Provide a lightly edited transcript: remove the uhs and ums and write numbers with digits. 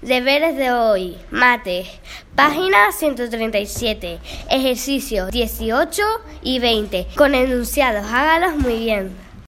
Deberes de hoy. Mate. Página 137. Ejercicios 18 y 20. Con enunciados. Hágalos muy bien.